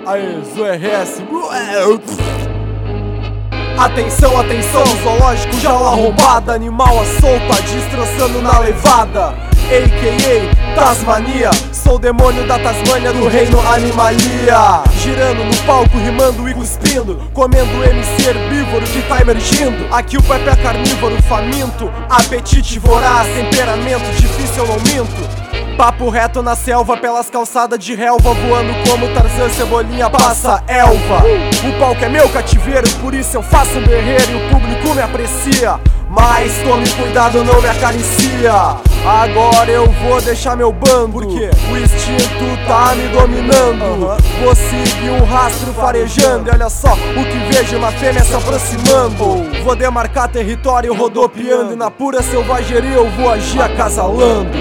Aê, ZRS. Atenção, atenção, zoológico, jaula arrombada, animal à solta, destroçando na levada. A.K.A. Tasmania, sou o demônio da Tasmânia do reino Animalia. Girando no palco, rimando e cuspindo, comendo MC herbívoro que tá emergindo. Aqui o Pepe é carnívoro, faminto, apetite voraz, temperamento difícil eu não minto. Papo reto na selva, pelas calçadas de relva, voando como Tarzan, Cebolinha passa elva. O palco é meu cativeiro, por isso eu faço um berreiro e o público me aprecia. Mas tome cuidado, não me acaricia. Agora eu vou deixar meu bando, porque o instinto tá me dominando. Vou seguir um rastro farejando, e olha só o que vejo, uma fêmea se aproximando. Vou demarcar território rodopiando, e na pura selvageria eu vou agir acasalando.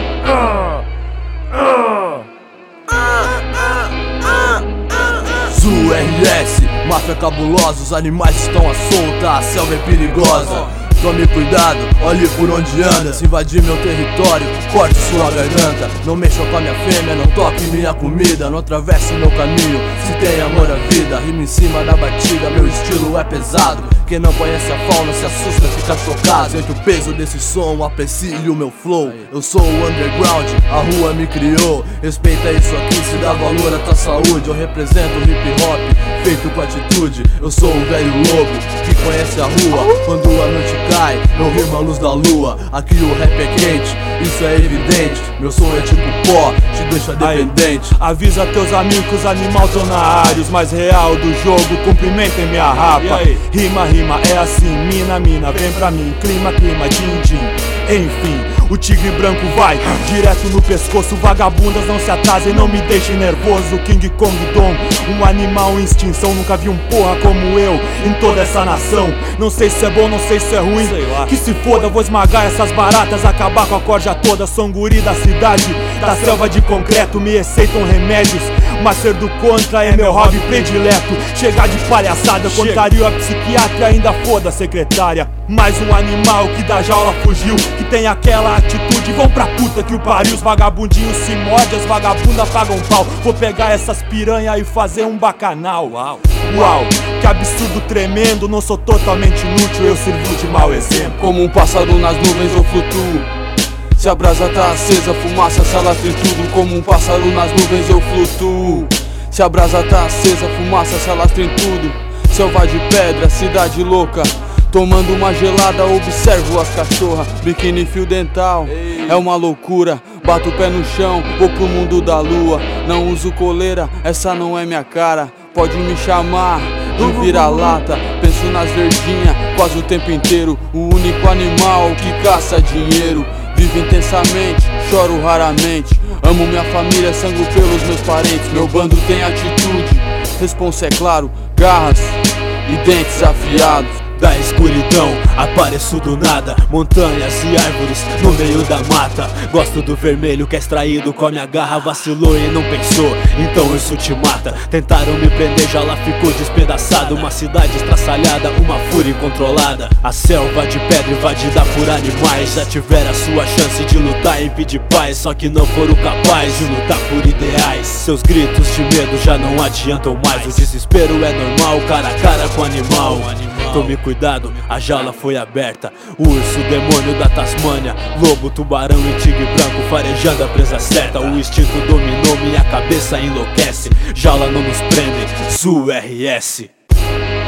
ZRS, máfia cabulosa, os animais estão à solta, a selva é perigosa. Tome cuidado, olhe por onde anda. Se invadir meu território, corte sua garganta. Não mexa com a minha fêmea, não toque minha comida. Não atravesse meu caminho, se tem amor à vida. Rima em cima da batida, meu estilo é pesado. Quem não conhece a fauna se assusta, fica chocado. Sente o peso desse som, aprecie o meu flow. Eu sou o underground, a rua me criou. Respeita isso aqui, se dá valor à tua saúde. Eu represento o hip hop, feito com atitude. Eu sou o velho lobo, que conhece a rua. Quando a noite cai, eu rimo a luz da lua. Aqui o rap é quente, isso é evidente. Meu som é tipo pó, te deixa dependente. Avisa teus amigos que os animais tão na área. Os mais real do jogo, cumprimentem minha rapa. Rima, é assim, mina, vem pra mim. Clima, din. Enfim, o tigre branco vai direto no pescoço. Vagabundas não se atrasem, não me deixem nervoso. King Kong Dom, um animal em extinção. Nunca vi um porra como eu em toda essa nação. Não sei se é bom, não sei se é ruim, que se foda, vou esmagar essas baratas, acabar com a corja toda. Sou um guri da cidade, da selva de concreto. Me receitam remédios, mas ser do contra é meu hobby predileto. Chegar de palhaçada, contrario a psiquiatra e ainda foda a secretária. Mais um animal que da jaula fugiu, que tem aquela atitude, vão pra puta que o pariu. Os vagabundinhos se mordem, as vagabundas pagam pau. Vou pegar essas piranha e fazer um bacanal. Uau, que absurdo tremendo, não sou totalmente inútil, eu sirvo de mau exemplo. Como um pássaro nas nuvens eu flutuo. Se a brasa tá acesa, fumaça se alastra em tudo. Como um pássaro nas nuvens eu flutuo. Se a brasa tá acesa, fumaça se alastra em tudo. Selva de pedra, cidade louca. Tomando uma gelada, observo as cachorras. Biquíni fio dental, é uma loucura. Bato o pé no chão, vou pro mundo da lua. Não uso coleira, essa não é minha cara. Pode me chamar de vira-lata. Penso nas verdinhas quase o tempo inteiro. O único animal que caça dinheiro. Vivo intensamente, choro raramente. Amo minha família, sangro pelos meus parentes. Meu bando tem atitude, responsa é claro. Garras e dentes afiados. Da escuridão, apareço do nada. Montanhas e árvores no meio da mata. Gosto do vermelho que é extraído com a minha garra. Vacilou e não pensou, então isso te mata. Tentaram me prender, já lá ficou despedaçada. Uma cidade estraçalhada, uma fúria incontrolada. A selva de pedra invadida por animais. Já tiveram a sua chance de lutar e pedir paz, só que não foram capazes de lutar por ideais. Seus gritos de medo já não adiantam mais. O desespero é normal, cara a cara com o animal. Tome cuidado, a jaula foi aberta. O urso, demônio da Tasmânia. Lobo, tubarão e tigre branco farejando a presa certa. O instinto dominou, minha cabeça enlouquece. Jaula não nos prende, ZRS.